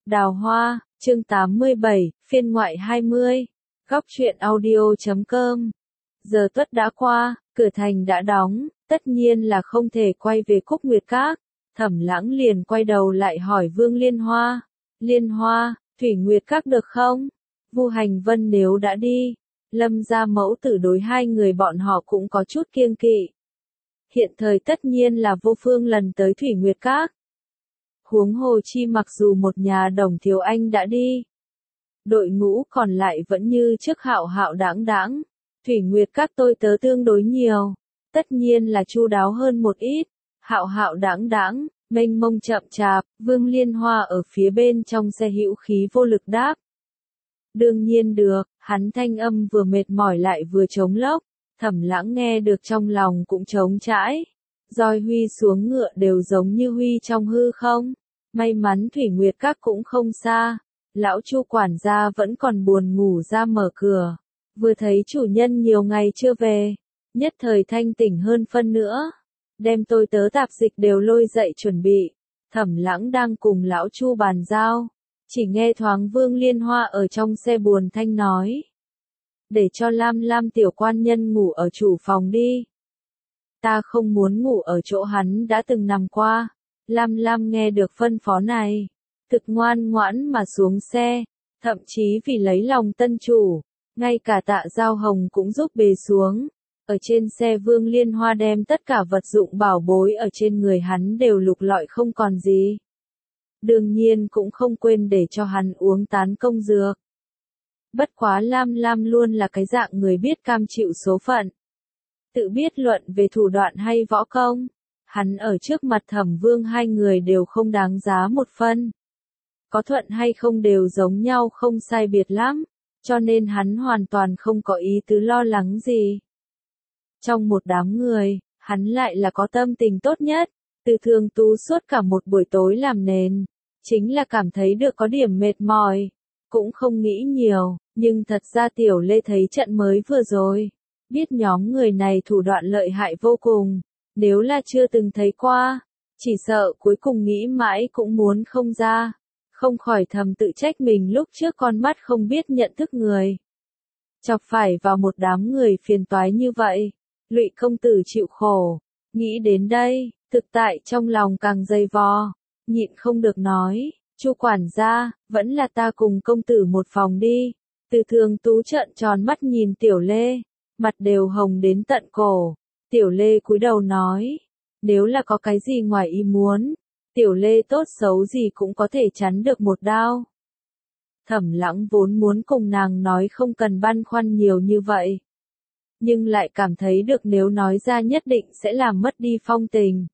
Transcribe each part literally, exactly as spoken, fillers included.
Đào Hoa, chương tám mươi bảy, phiên ngoại hai mươi. Góc truyện audio chấm com. Giờ tuất đã qua, cửa thành đã đóng, tất nhiên là không thể quay về Cúc Nguyệt Các. Thẩm Lãng liền quay đầu lại hỏi Vương Liên Hoa. Liên Hoa, Thủy Nguyệt Các được không? Vu Hành Vân nếu đã đi, Lâm gia mẫu tử đối hai người bọn họ cũng có chút kiêng kỵ. Hiện thời tất nhiên là vô phương lần tới Thủy Nguyệt Các. Huống hồ chi mặc dù một nhà Đồng Thiếu Anh đã đi, đội ngũ còn lại vẫn như trước hạo hạo đáng đáng. Thủy Nguyệt Các tôi tớ tương đối nhiều, tất nhiên là chu đáo hơn một ít. Hạo hạo đáng đáng, mênh mông chậm chạp, Vương Liên Hoa ở phía bên trong xe hữu khí vô lực đáp. Đương nhiên được, hắn thanh âm vừa mệt mỏi lại vừa trống lốc. Thẩm Lãng nghe được trong lòng cũng trống trãi. Roi huy xuống ngựa đều giống như huy trong hư không. May mắn Thủy Nguyệt Các cũng không xa. Lão Chu quản gia vẫn còn buồn ngủ ra mở cửa. Vừa thấy chủ nhân nhiều ngày chưa về, nhất thời thanh tỉnh hơn phân nữa. Đem tôi tớ tạp dịch đều lôi dậy chuẩn bị. Thẩm Lãng đang cùng Lão Chu bàn giao. Chỉ nghe thoáng Vương Liên Hoa ở trong xe buồn thanh nói. Để cho Lam Lam tiểu quan nhân ngủ ở chủ phòng đi. Ta không muốn ngủ ở chỗ hắn đã từng nằm qua. Lam Lam nghe được phân phó này, thực ngoan ngoãn mà xuống xe, thậm chí vì lấy lòng tân chủ, ngay cả Tạ Giao Hồng cũng giúp bế xuống. Ở trên xe Vương Liên Hoa đem tất cả vật dụng bảo bối ở trên người hắn đều lục lọi không còn gì. Đương nhiên cũng không quên để cho hắn uống tán công dược. Bất quá Lam Lam luôn là cái dạng người biết cam chịu số phận. Tự biết luận về thủ đoạn hay võ công, hắn ở trước mặt Thẩm Vương hai người đều không đáng giá một phân. Có thuận hay không đều giống nhau không sai biệt lắm, cho nên hắn hoàn toàn không có ý tứ lo lắng gì. Trong một đám người, hắn lại là có tâm tình tốt nhất, Từ Thường Tú suốt cả một buổi tối làm nền, chính là cảm thấy được có điểm mệt mỏi, cũng không nghĩ nhiều, nhưng thật ra Tiểu Lê thấy trận mới vừa rồi, biết nhóm người này thủ đoạn lợi hại vô cùng, nếu là chưa từng thấy qua, chỉ sợ cuối cùng nghĩ mãi cũng muốn không ra, không khỏi thầm tự trách mình lúc trước con mắt không biết nhận thức người. Chọc phải vào một đám người phiền toái như vậy, Lụy công tử chịu khổ, nghĩ đến đây, thực tại trong lòng càng dày vò, nhịn không được nói, Chu quản gia, vẫn là ta cùng công tử một phòng đi. Từ Thường Tú trợn tròn mắt nhìn Tiểu Lê, mặt đều hồng đến tận cổ. Tiểu Lê cúi đầu nói, nếu là có cái gì ngoài ý muốn, Tiểu Lê tốt xấu gì cũng có thể chắn được một đao. Thẩm Lãng vốn muốn cùng nàng nói không cần băn khoăn nhiều như vậy, nhưng lại cảm thấy được nếu nói ra nhất định sẽ làm mất đi phong tình.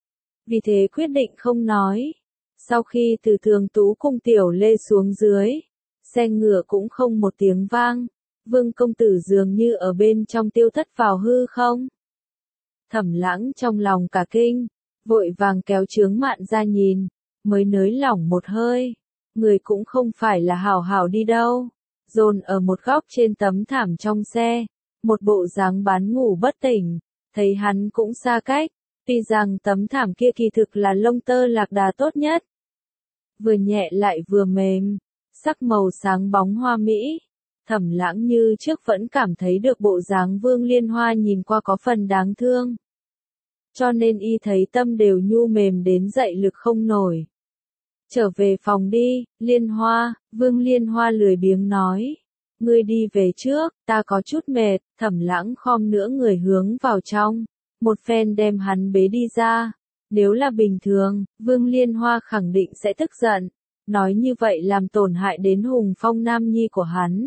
Vì thế quyết định không nói. Sau khi Từ Thường Tú cùng Tiểu Lê xuống dưới, xe ngựa cũng không một tiếng vang, Vương công tử dường như ở bên trong tiêu thất vào hư không. Thẩm Lãng trong lòng cả kinh, vội vàng kéo chướng mạn ra nhìn, mới nới lỏng một hơi, người cũng không phải là hảo hảo đi đâu, dồn ở một góc trên tấm thảm trong xe, một bộ dáng bán ngủ bất tỉnh, thấy hắn cũng xa cách, tuy rằng tấm thảm kia kỳ thực là lông tơ lạc đà tốt nhất. Vừa nhẹ lại vừa mềm, sắc màu sáng bóng hoa mỹ, Thẩm Lãng như trước vẫn cảm thấy được bộ dáng Vương Liên Hoa nhìn qua có phần đáng thương. Cho nên y thấy tâm đều nhu mềm đến dậy lực không nổi. Trở về phòng đi, Liên Hoa, Vương Liên Hoa lười biếng nói. Ngươi đi về trước, ta có chút mệt. Thẩm Lãng khom nữa người hướng vào trong, một phen đem hắn bế đi ra. Nếu là bình thường, Vương Liên Hoa khẳng định sẽ tức giận, nói như vậy làm tổn hại đến hùng phong nam nhi của hắn.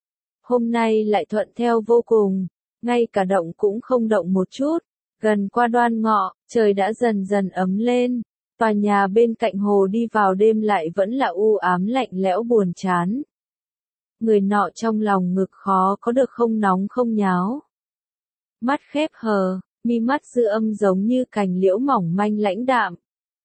Hôm nay lại thuận theo vô cùng, ngay cả động cũng không động một chút. Gần qua Đoan Ngọ, trời đã dần dần ấm lên, tòa nhà bên cạnh hồ đi vào đêm lại vẫn là u ám lạnh lẽo buồn chán. Người nọ trong lòng ngực khó có được không nóng không nháo. Mắt khép hờ, mi mắt dư âm giống như cành liễu mỏng manh lãnh đạm.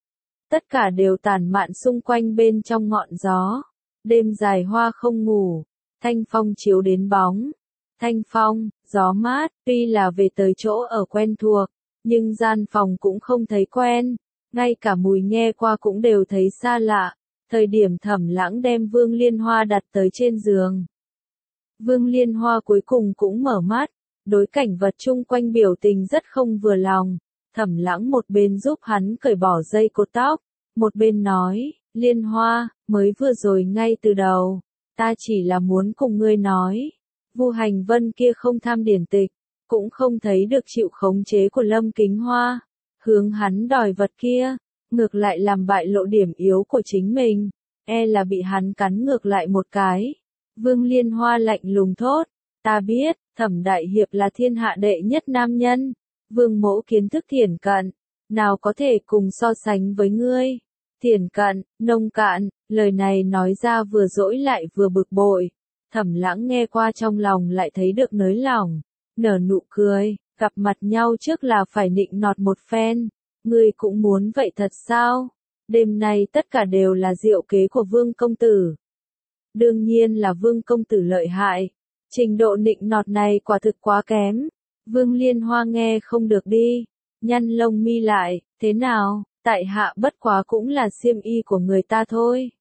Tất cả đều tản mạn xung quanh bên trong ngọn gió. Đêm dài hoa không ngủ, thanh phong chiếu đến bóng. Thanh phong, gió mát, tuy là về tới chỗ ở quen thuộc, nhưng gian phòng cũng không thấy quen, ngay cả mùi nghe qua cũng đều thấy xa lạ. Thời điểm Thẩm Lãng đem Vương Liên Hoa đặt tới trên giường. Vương Liên Hoa cuối cùng cũng mở mắt, đối cảnh vật chung quanh biểu tình rất không vừa lòng. Thẩm Lãng một bên giúp hắn cởi bỏ dây cột tóc, một bên nói, Liên Hoa, mới vừa rồi ngay từ đầu, ta chỉ là muốn cùng ngươi nói. Vu Hành Vân kia không tham điển tịch, cũng không thấy được chịu khống chế của Lâm Kính Hoa, hướng hắn đòi vật kia, ngược lại làm bại lộ điểm yếu của chính mình, e là bị hắn cắn ngược lại một cái. Vương Liên Hoa lạnh lùng thốt, ta biết, Thẩm đại hiệp là thiên hạ đệ nhất nam nhân, Vương mỗ kiến thức thiển cận, nào có thể cùng so sánh với ngươi. Thiển cận, nông cạn, lời này nói ra vừa dỗi lại vừa bực bội. Thẩm Lãng nghe qua trong lòng lại thấy được nới lòng, nở nụ cười, gặp mặt nhau trước là phải nịnh nọt một phen. Ngươi cũng muốn vậy thật sao? Đêm nay tất cả đều là diệu kế của Vương công tử. Đương nhiên là Vương công tử lợi hại, trình độ nịnh nọt này quả thực quá kém. Vương Liên Hoa nghe không được đi, nhăn lông mi lại, thế nào, tại hạ bất quá cũng là xiêm y của người ta thôi.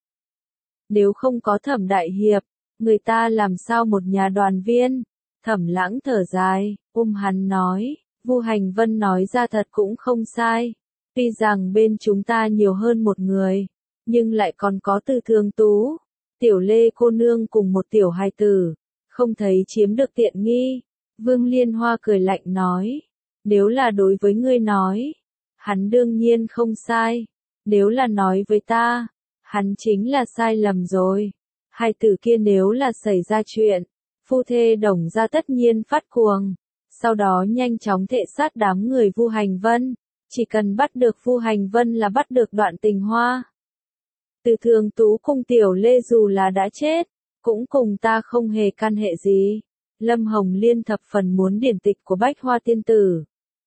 Nếu không có Thẩm đại hiệp, người ta làm sao một nhà đoàn viên? Thẩm Lãng thở dài, ôm hắn nói, Vu Hành Vân nói ra thật cũng không sai. Tuy rằng bên chúng ta nhiều hơn một người, nhưng lại còn có Từ Thương Tú, Tiểu Lê cô nương cùng một tiểu hài tử, không thấy chiếm được tiện nghi. Vương Liên Hoa cười lạnh nói, nếu là đối với ngươi nói, hắn đương nhiên không sai, nếu là nói với ta, hắn chính là sai lầm rồi. Hai tử kia nếu là xảy ra chuyện, phu thê Đồng gia tất nhiên phát cuồng, sau đó nhanh chóng thệ sát đám người Vu Hành Vân, chỉ cần bắt được Vu Hành Vân là bắt được Đoạn Tình Hoa. Từ Thường Tú cùng Tiểu Lê dù là đã chết, cũng cùng ta không hề can hệ gì. Lâm Hồng Liên thập phần muốn điển tịch của Bách Hoa tiên tử.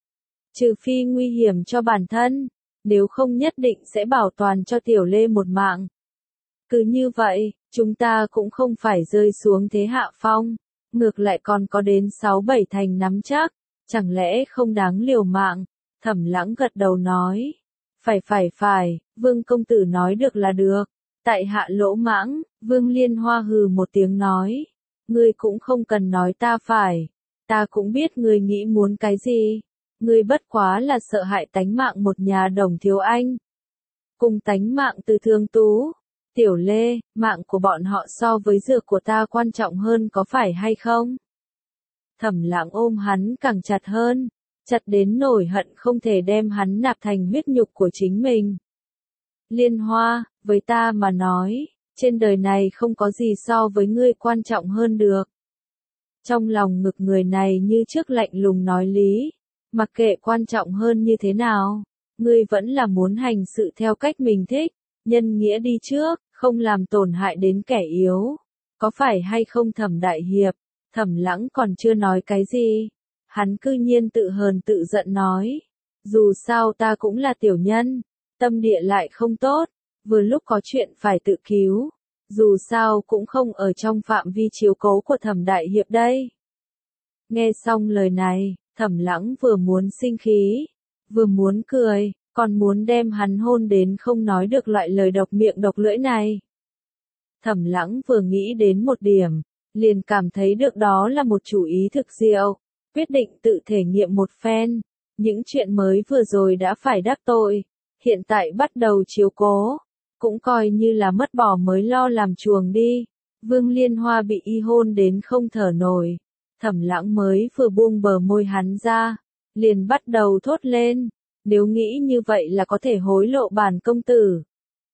Trừ phi nguy hiểm cho bản thân, nếu không nhất định sẽ bảo toàn cho Tiểu Lê một mạng. Cứ như vậy, chúng ta cũng không phải rơi xuống thế hạ phong, ngược lại còn có đến sáu bảy thành nắm chắc, chẳng lẽ không đáng liều mạng? Thẩm Lãng gật đầu nói, phải phải phải, Vương công tử nói được là được. Tại hạ lỗ mãng. Vương Liên Hoa hừ một tiếng nói, ngươi cũng không cần nói ta phải, ta cũng biết ngươi nghĩ muốn cái gì, ngươi bất quá là sợ hại tánh mạng một nhà Đồng thiếu anh, cùng tánh mạng Từ Thương Tú, Tiểu Lê, mạng của bọn họ so với dược của ta quan trọng hơn có phải hay không? Thẩm Lãng ôm hắn càng chặt hơn, chặt đến nổi hận không thể đem hắn nạp thành huyết nhục của chính mình. Liên Hoa, với ta mà nói, trên đời này không có gì so với ngươi quan trọng hơn được. Trong lòng ngực người này như trước lạnh lùng nói lý, mặc kệ quan trọng hơn như thế nào, ngươi vẫn là muốn hành sự theo cách mình thích, nhân nghĩa đi trước, không làm tổn hại đến kẻ yếu. Có phải hay không Thẩm đại hiệp? Thẩm Lãng còn chưa nói cái gì, hắn cư nhiên tự hờn tự giận nói, dù sao ta cũng là tiểu nhân, tâm địa lại không tốt, vừa lúc có chuyện phải tự cứu, dù sao cũng không ở trong phạm vi chiếu cố của Thẩm đại hiệp đây. Nghe xong lời này, Thẩm Lãng vừa muốn sinh khí, vừa muốn cười, còn muốn đem hắn hôn đến không nói được loại lời độc miệng độc lưỡi này. Thẩm Lãng vừa nghĩ đến một điểm, liền cảm thấy được đó là một chủ ý thực diệu, quyết định tự thể nghiệm một phen, những chuyện mới vừa rồi đã phải đắc tội, hiện tại bắt đầu chiếu cố, cũng coi như là mất bỏ mới lo làm chuồng đi. Vương Liên Hoa bị y hôn đến không thở nổi, Thẩm Lãng mới vừa buông bờ môi hắn ra, liền bắt đầu thốt lên, nếu nghĩ như vậy là có thể hối lộ bản công tử.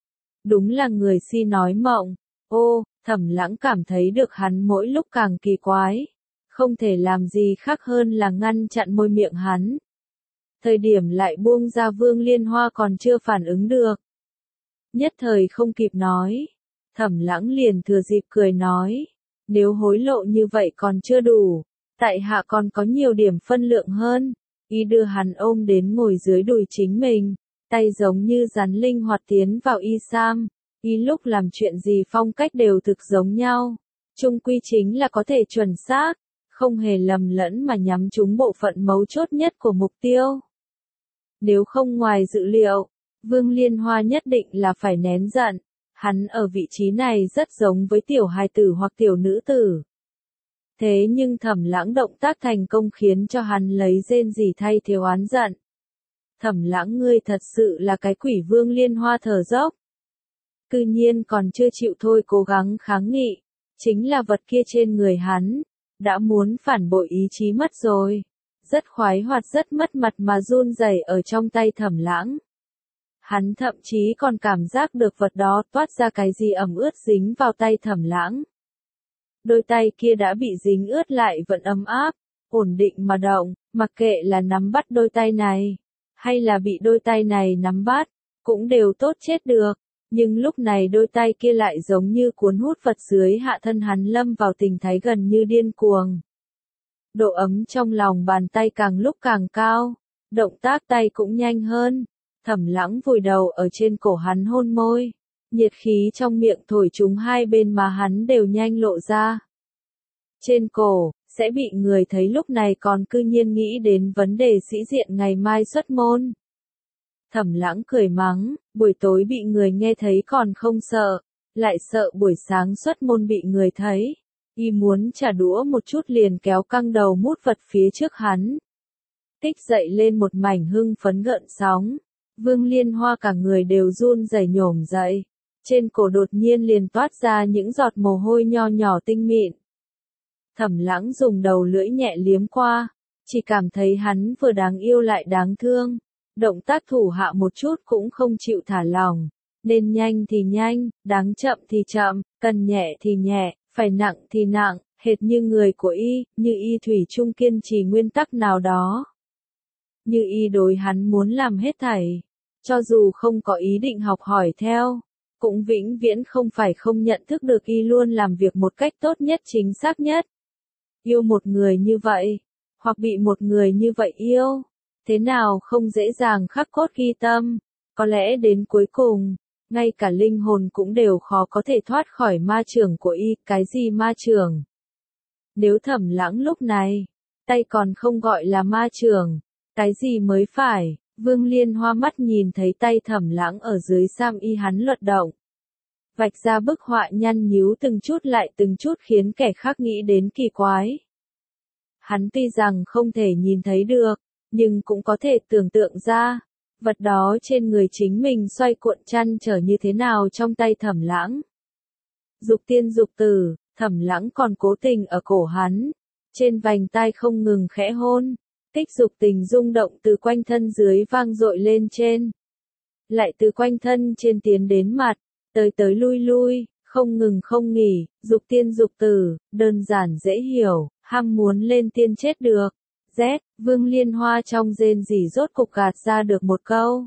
Đúng là người si nói mộng. Ô, Thẩm Lãng cảm thấy được hắn mỗi lúc càng kỳ quái, không thể làm gì khác hơn là ngăn chặn môi miệng hắn. Thời điểm lại buông ra Vương Liên Hoa còn chưa phản ứng được. Nhất thời không kịp nói, Thẩm Lãng liền thừa dịp cười nói, nếu hối lộ như vậy còn chưa đủ, tại hạ còn có nhiều điểm phân lượng hơn. Y đưa hắn ôm đến ngồi dưới đùi chính mình, tay giống như rắn linh hoạt tiến vào y sam. Y lúc làm chuyện gì phong cách đều thực giống nhau, chung quy chính là có thể chuẩn xác, không hề lầm lẫn mà nhắm trúng bộ phận mấu chốt nhất của mục tiêu. Nếu không ngoài dự liệu, Vương Liên Hoa nhất định là phải nén giận, Hắn ở vị trí này rất giống với tiểu hài tử hoặc tiểu nữ tử. Thế nhưng Thẩm Lãng động tác thành công khiến cho hắn lấy rên rỉ thay thế oán giận. Thẩm Lãng, ngươi thật sự là cái quỷ. Vương Liên Hoa thở dốc. Cư nhiên còn chưa chịu thôi, cố gắng kháng nghị. Chính là vật kia trên người hắn, đã muốn phản bội ý chí mất rồi. Rất khoái hoạt, rất mất mặt mà run rẩy ở trong tay Thẩm Lãng. Hắn thậm chí còn cảm giác được vật đó toát ra cái gì ẩm ướt dính vào tay Thẩm Lãng. Đôi tay kia đã bị dính ướt lại vẫn ấm áp, ổn định mà động, mặc kệ là nắm bắt đôi tay này, hay là bị đôi tay này nắm bắt, cũng đều tốt chết được. Nhưng lúc này đôi tay kia lại giống như cuốn hút vật dưới hạ thân hắn, lâm vào tình thái gần như điên cuồng. Độ ấm trong lòng bàn tay càng lúc càng cao, động tác tay cũng nhanh hơn. Thẩm Lãng vùi đầu ở trên cổ hắn hôn môi, nhiệt khí trong miệng thổi chúng hai bên má hắn đều nhanh lộ ra. Trên cổ, sẽ bị người thấy, lúc này còn cư nhiên nghĩ đến vấn đề sĩ diện ngày mai xuất môn. Thẩm Lãng cười mắng, buổi tối bị người nghe thấy còn không sợ, lại sợ buổi sáng xuất môn bị người thấy. Y muốn trả đũa một chút liền kéo căng đầu mút vật phía trước hắn. Tích dậy lên một mảnh hưng phấn gợn sóng. Vương Liên Hoa cả người đều run rẩy nhổm dậy. Trên cổ đột nhiên liền toát ra những giọt mồ hôi nho nhỏ tinh mịn. Thẩm Lãng dùng đầu lưỡi nhẹ liếm qua, chỉ cảm thấy hắn vừa đáng yêu lại đáng thương. Động tác thủ hạ một chút cũng không chịu thả lỏng, nên nhanh thì nhanh, đáng chậm thì chậm, cần nhẹ thì nhẹ, phải nặng thì nặng, hệt như người của y, như y thủy chung kiên trì nguyên tắc nào đó. Như y đối hắn muốn làm hết thảy, cho dù không có ý định học hỏi theo, cũng vĩnh viễn không phải không nhận thức được y luôn làm việc một cách tốt nhất, chính xác nhất. Yêu một người như vậy, hoặc bị một người như vậy yêu, thế nào không dễ dàng khắc cốt ghi tâm, có lẽ đến cuối cùng, ngay cả linh hồn cũng đều khó có thể thoát khỏi ma chưởng của y. Cái gì ma chưởng? Nếu Thẩm Lãng lúc này, tay còn không gọi là ma chưởng, cái gì mới phải? Vương Liên Hoa mắt nhìn thấy tay Thẩm Lãng ở dưới sam y hắn luật động. Vạch ra bức họa nhăn nhíu từng chút lại từng chút khiến kẻ khác nghĩ đến kỳ quái. Hắn tuy rằng không thể nhìn thấy được, nhưng cũng có thể tưởng tượng ra, vật đó trên người chính mình xoay cuộn chăn trở như thế nào trong tay Thẩm Lãng. Dục tiên dục tử, Thẩm Lãng còn cố tình ở cổ hắn, trên vành tai không ngừng khẽ hôn, tích dục tình rung động từ quanh thân dưới vang dội lên trên. Lại từ quanh thân trên tiến đến mặt, tới tới lui lui, không ngừng không nghỉ, dục tiên dục tử, đơn giản dễ hiểu, ham muốn lên tiên chết được. Z, Vương Liên Hoa trong rên rỉ rốt cục gạt ra được một câu.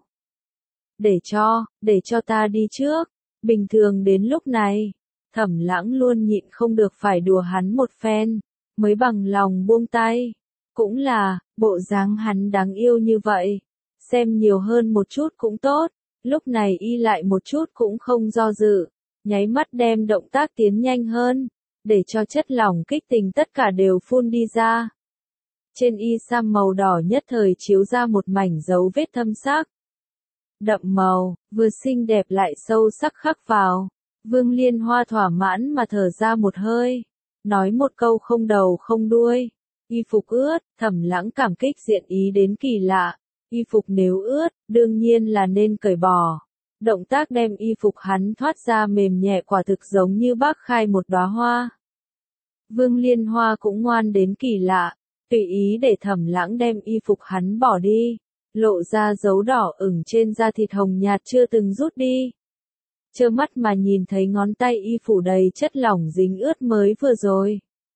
Để cho, để cho ta đi trước. Bình thường đến lúc này, Thẩm Lãng luôn nhịn không được phải đùa hắn một phen, mới bằng lòng buông tay. Cũng là, bộ dáng hắn đáng yêu như vậy, xem nhiều hơn một chút cũng tốt. Lúc này y lại một chút cũng không do dự, nháy mắt đem động tác tiến nhanh hơn, để cho chất lỏng kích tình tất cả đều phun đi ra. Trên y sam màu đỏ nhất thời chiếu ra một mảnh dấu vết thâm sắc. Đậm màu, vừa xinh đẹp lại sâu sắc khắc vào. Vương Liên Hoa thỏa mãn mà thở ra một hơi, nói một câu không đầu không đuôi. Y phục ướt, Thẩm Lãng cảm kích diện ý đến kỳ lạ. Y phục nếu ướt, đương nhiên là nên cởi bỏ. Động tác đem y phục hắn thoát ra mềm nhẹ quả thực giống như bác khai một đóa hoa. Vương Liên Hoa cũng ngoan đến kỳ lạ, tùy ý để Thẩm Lãng đem y phục hắn bỏ đi, lộ ra dấu đỏ ửng trên da thịt hồng nhạt chưa từng rút đi. Trơ mắt mà nhìn thấy ngón tay y phủ đầy chất lỏng dính ướt mới vừa rồi.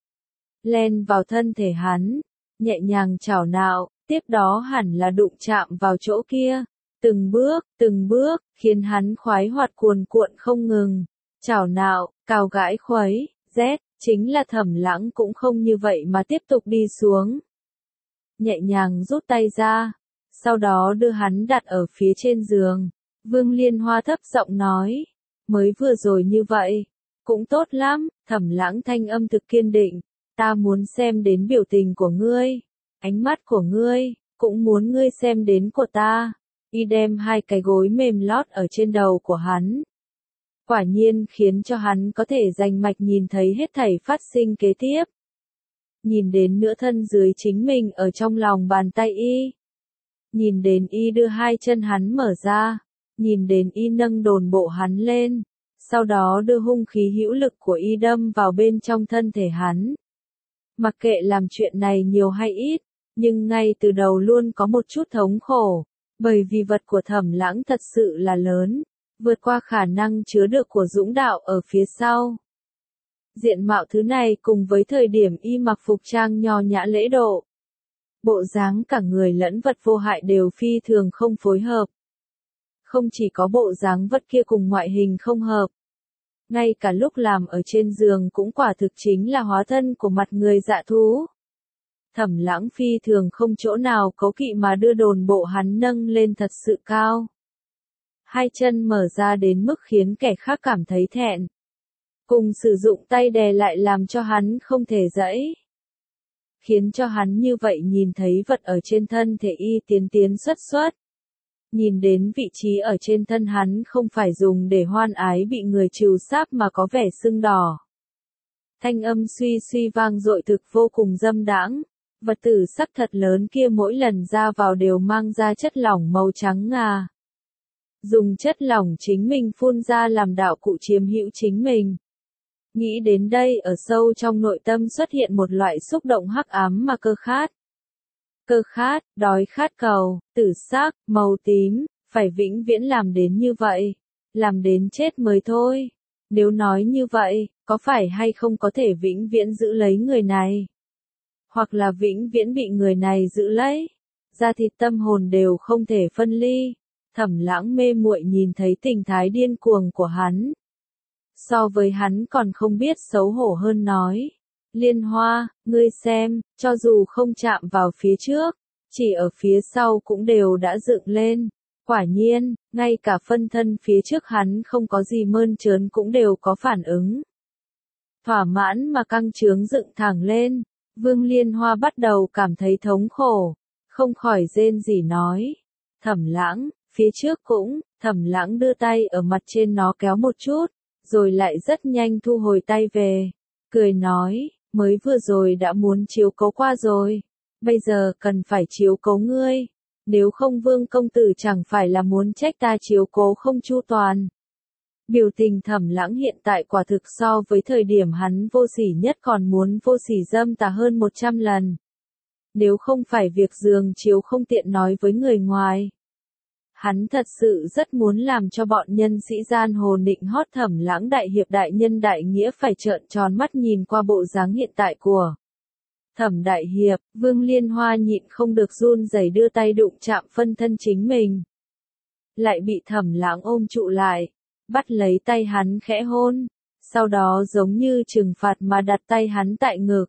Len vào thân thể hắn, nhẹ nhàng chảo nạo, tiếp đó hẳn là đụng chạm vào chỗ kia. Từng bước, từng bước, khiến hắn khoái hoạt cuồn cuộn không ngừng. Chảo nạo, cào gãi khuấy, rét, chính là Thẩm Lãng cũng không như vậy mà tiếp tục đi xuống. Nhẹ nhàng rút tay ra, sau đó đưa hắn đặt ở phía trên giường. Vương Liên Hoa thấp giọng nói, mới vừa rồi như vậy, cũng tốt lắm. Thẩm Lãng thanh âm thực kiên định, ta muốn xem đến biểu tình của ngươi, ánh mắt của ngươi, cũng muốn ngươi xem đến của ta. Y đem hai cái gối mềm lót ở trên đầu của hắn. Quả nhiên khiến cho hắn có thể rành mạch nhìn thấy hết thảy phát sinh kế tiếp. Nhìn đến nửa thân dưới chính mình ở trong lòng bàn tay y. Nhìn đến y đưa hai chân hắn mở ra. Nhìn đến y nâng đồn bộ hắn lên. Sau đó đưa hung khí hữu lực của y đâm vào bên trong thân thể hắn. Mặc kệ làm chuyện này nhiều hay ít, nhưng ngay từ đầu luôn có một chút thống khổ. Bởi vì vật của Thẩm Lãng thật sự là lớn. Vượt qua khả năng chứa được của Dũng Đạo ở phía sau. Diện mạo thứ này cùng với thời điểm y mặc phục trang nho nhã lễ độ. Bộ dáng cả người lẫn vật vô hại đều phi thường không phối hợp. Không chỉ có bộ dáng vật kia cùng ngoại hình không hợp. Ngay cả lúc làm ở trên giường cũng quả thực chính là hóa thân của mặt người dạ thú. Thẩm Lãng phi thường không chỗ nào cố kỵ mà đưa đồn bộ hắn nâng lên thật sự cao. Hai chân mở ra đến mức khiến kẻ khác cảm thấy thẹn. Cùng sử dụng tay đè lại làm cho hắn không thể giãy. Khiến cho hắn như vậy nhìn thấy vật ở trên thân thể y tiến tiến xuất xuất. Nhìn đến vị trí ở trên thân hắn không phải dùng để hoan ái bị người trừ sáp mà có vẻ sưng đỏ. Thanh âm suy suy vang dội thực vô cùng dâm đãng. Vật tử sắc thật lớn kia mỗi lần ra vào đều mang ra chất lỏng màu trắng ngà. Dùng chất lỏng chính mình phun ra làm đạo cụ chiếm hữu chính mình. Nghĩ đến đây ở sâu trong nội tâm xuất hiện một loại xúc động hắc ám mà cơ khát. Cơ khát, đói khát cầu, tử sắc, màu tím, phải vĩnh viễn làm đến như vậy. Làm đến chết mới thôi. Nếu nói như vậy, có phải hay không có thể vĩnh viễn giữ lấy người này? Hoặc là vĩnh viễn bị người này giữ lấy? Da thịt tâm hồn đều không thể phân ly. Thẩm Lãng mê muội nhìn thấy tình thái điên cuồng của hắn. So với hắn còn không biết xấu hổ hơn nói. Liên Hoa, ngươi xem, cho dù không chạm vào phía trước, chỉ ở phía sau cũng đều đã dựng lên. Quả nhiên, ngay cả phân thân phía trước hắn không có gì mơn trớn cũng đều có phản ứng. Thỏa mãn mà căng trướng dựng thẳng lên, Vương Liên Hoa bắt đầu cảm thấy thống khổ, không khỏi rên rỉ nói. Thẩm Lãng, phía trước cũng, Thẩm Lãng đưa tay ở mặt trên nó kéo một chút, rồi lại rất nhanh thu hồi tay về, cười nói, mới vừa rồi đã muốn chiếu cố qua rồi, bây giờ cần phải chiếu cố ngươi, nếu không Vương công tử chẳng phải là muốn trách ta chiếu cố không chu toàn. Biểu tình Thẩm Lãng hiện tại quả thực so với thời điểm hắn vô sỉ nhất còn muốn vô sỉ dâm tà hơn một trăm lần. Nếu không phải việc giường chiếu không tiện nói với người ngoài. Hắn thật sự rất muốn làm cho bọn nhân sĩ gian hồ nịnh hót Thẩm Lãng đại hiệp đại nhân đại nghĩa phải trợn tròn mắt nhìn qua bộ dáng hiện tại của Thẩm đại hiệp. Vương Liên Hoa nhịn không được run rẩy đưa tay đụng chạm phân thân chính mình. Lại bị Thẩm Lãng ôm trụ lại, bắt lấy tay hắn khẽ hôn, sau đó giống như trừng phạt mà đặt tay hắn tại ngực.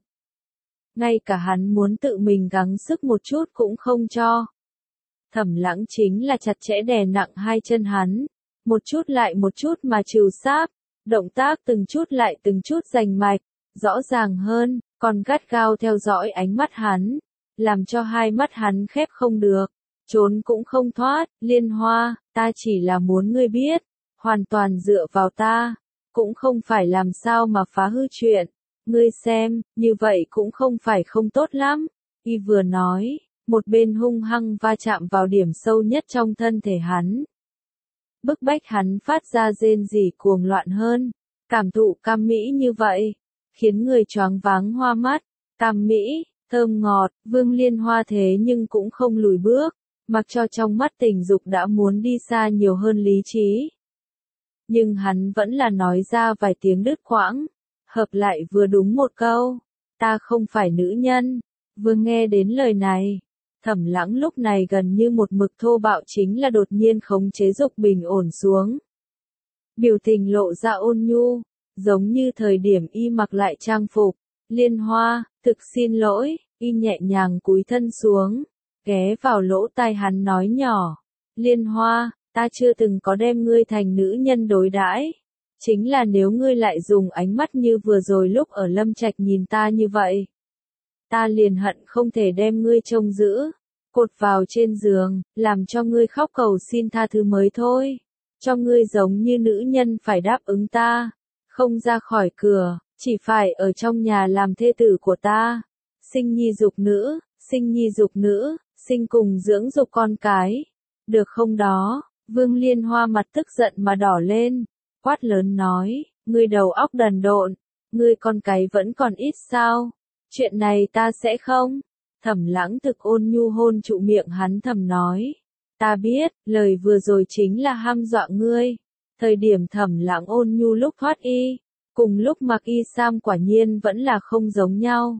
Ngay cả hắn muốn tự mình gắng sức một chút cũng không cho. Thẩm Lãng chính là chặt chẽ đè nặng hai chân hắn, một chút lại một chút mà trừ sáp, động tác từng chút lại từng chút rành mạch, rõ ràng hơn, còn gắt gao theo dõi ánh mắt hắn, làm cho hai mắt hắn khép không được, trốn cũng không thoát. Liên Hoa, ta chỉ là muốn ngươi biết, hoàn toàn dựa vào ta, cũng không phải làm sao mà phá hư chuyện, ngươi xem, như vậy cũng không phải không tốt lắm. Y vừa nói, một bên hung hăng va chạm vào điểm sâu nhất trong thân thể hắn. Bức bách hắn phát ra rên rỉ cuồng loạn hơn, cảm thụ cam mỹ như vậy, khiến người choáng váng hoa mắt, cam mỹ, thơm ngọt. Vương Liên Hoa thế nhưng cũng không lùi bước, mặc cho trong mắt tình dục đã muốn đi xa nhiều hơn lý trí. Nhưng hắn vẫn là nói ra vài tiếng đứt quãng, hợp lại vừa đúng một câu, ta không phải nữ nhân. Vừa nghe đến lời này, Thẩm Lãng lúc này gần như một mực thô bạo chính là đột nhiên khống chế dục bình ổn xuống. Biểu tình lộ ra ôn nhu, giống như thời điểm y mặc lại trang phục. Liên Hoa, thực xin lỗi, y nhẹ nhàng cúi thân xuống, ghé vào lỗ tai hắn nói nhỏ. Liên Hoa, ta chưa từng có đem ngươi thành nữ nhân đối đãi. Chính là nếu ngươi lại dùng ánh mắt như vừa rồi lúc ở Lâm Trạch nhìn ta như vậy. Ta liền hận không thể đem ngươi trông giữ, cột vào trên giường, làm cho ngươi khóc cầu xin tha thứ mới thôi. cho ngươi giống như nữ nhân phải đáp ứng ta, không ra khỏi cửa, chỉ phải ở trong nhà làm thê tử của ta, sinh nhi dục nữ, sinh nhi dục nữ, sinh cùng dưỡng dục con cái, được không đó? Vương Liên Hoa mặt tức giận mà đỏ lên, quát lớn nói, ngươi đầu óc đần độn, ngươi con cái vẫn còn ít sao? Chuyện này ta sẽ không. Thẩm Lãng thực ôn nhu hôn trụ miệng hắn thầm nói, ta biết, lời vừa rồi chính là hăm dọa ngươi. Thời điểm Thẩm Lãng ôn nhu lúc thoát y, cùng lúc mặc y sam quả nhiên vẫn là không giống nhau.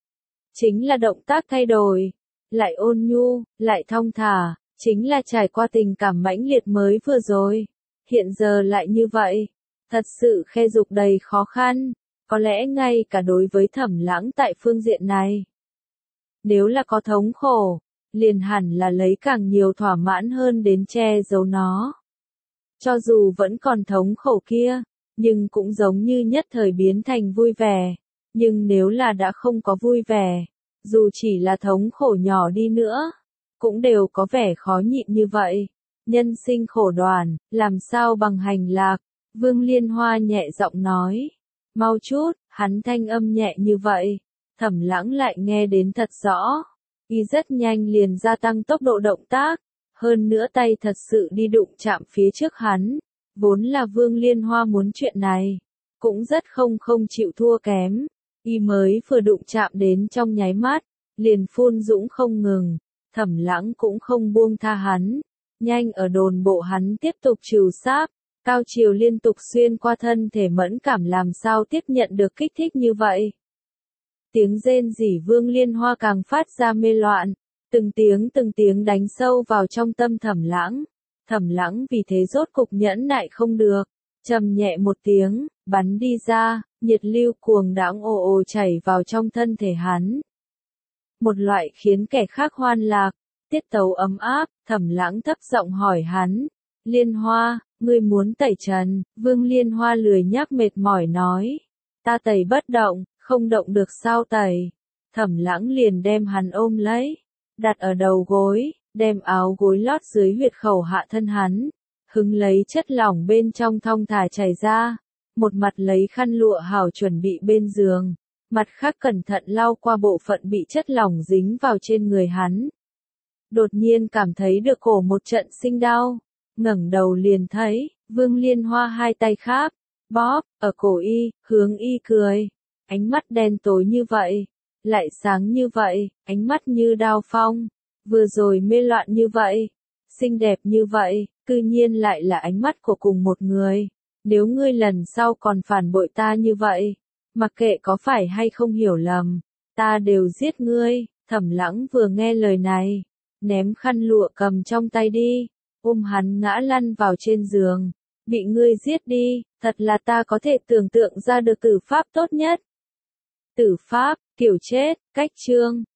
Chính là động tác thay đổi, lại ôn nhu, lại thong thả, chính là trải qua tình cảm mãnh liệt mới vừa rồi, hiện giờ lại như vậy, thật sự khe dục đầy khó khăn, có lẽ ngay cả đối với Thẩm Lãng tại phương diện này. Nếu là có thống khổ, liền hẳn là lấy càng nhiều thỏa mãn hơn đến che giấu nó. Cho dù vẫn còn thống khổ kia, nhưng cũng giống như nhất thời biến thành vui vẻ, nhưng nếu là đã không có vui vẻ, dù chỉ là thống khổ nhỏ đi nữa, cũng đều có vẻ khó nhịn như vậy. Nhân sinh khổ đoàn, làm sao bằng hành lạc, Vương Liên Hoa nhẹ giọng nói. Mau chút, hắn thanh âm nhẹ như vậy, Thẩm Lãng lại nghe đến thật rõ. Y rất nhanh liền gia tăng tốc độ động tác, hơn nữa tay thật sự đi đụng chạm phía trước hắn. Vốn là Vương Liên Hoa muốn chuyện này, cũng rất không không chịu thua kém. Y mới vừa đụng chạm đến trong nháy mắt, liền phun dũng không ngừng, Thẩm Lãng cũng không buông tha hắn, nhanh ở đồn bộ hắn tiếp tục trừ sáp, cao chiều liên tục xuyên qua thân thể mẫn cảm làm sao tiếp nhận được kích thích như vậy. Tiếng rên rỉ Vương Liên Hoa càng phát ra mê loạn, từng tiếng từng tiếng đánh sâu vào trong tâm Thẩm Lãng. Thẩm Lãng vì thế rốt cục nhẫn nại không được, trầm nhẹ một tiếng, bắn đi ra, nhiệt lưu cuồng đãng ồ ồ chảy vào trong thân thể hắn. Một loại khiến kẻ khác hoan lạc, tiết tấu ấm áp, Thẩm Lãng thấp giọng hỏi hắn, Liên Hoa, ngươi muốn tẩy trần? Vương Liên Hoa lười nhác mệt mỏi nói, ta tẩy bất động, không động được sao tẩy? Thẩm Lãng liền đem hắn ôm lấy, đặt ở đầu gối, đem áo gối lót dưới huyệt khẩu hạ thân hắn, hứng lấy chất lỏng bên trong thong thả chảy ra, một mặt lấy khăn lụa hảo chuẩn bị bên giường, mặt khác cẩn thận lau qua bộ phận bị chất lỏng dính vào trên người hắn. Đột nhiên cảm thấy được cổ một trận sinh đau, ngẩng đầu liền thấy, Vương Liên Hoa hai tay kháp, bóp, ở cổ y, hướng y cười, ánh mắt đen tối như vậy, lại sáng như vậy, ánh mắt như đao phong, vừa rồi mê loạn như vậy, xinh đẹp như vậy, cư nhiên lại là ánh mắt của cùng một người. Nếu ngươi lần sau còn phản bội ta như vậy, mặc kệ có phải hay không hiểu lầm, ta đều giết ngươi. Thẩm Lãng vừa nghe lời này, ném khăn lụa cầm trong tay đi, ôm hắn ngã lăn vào trên giường, bị ngươi giết đi, thật là ta có thể tưởng tượng ra được tử pháp tốt nhất. Tử pháp, kiểu chết, cách chương.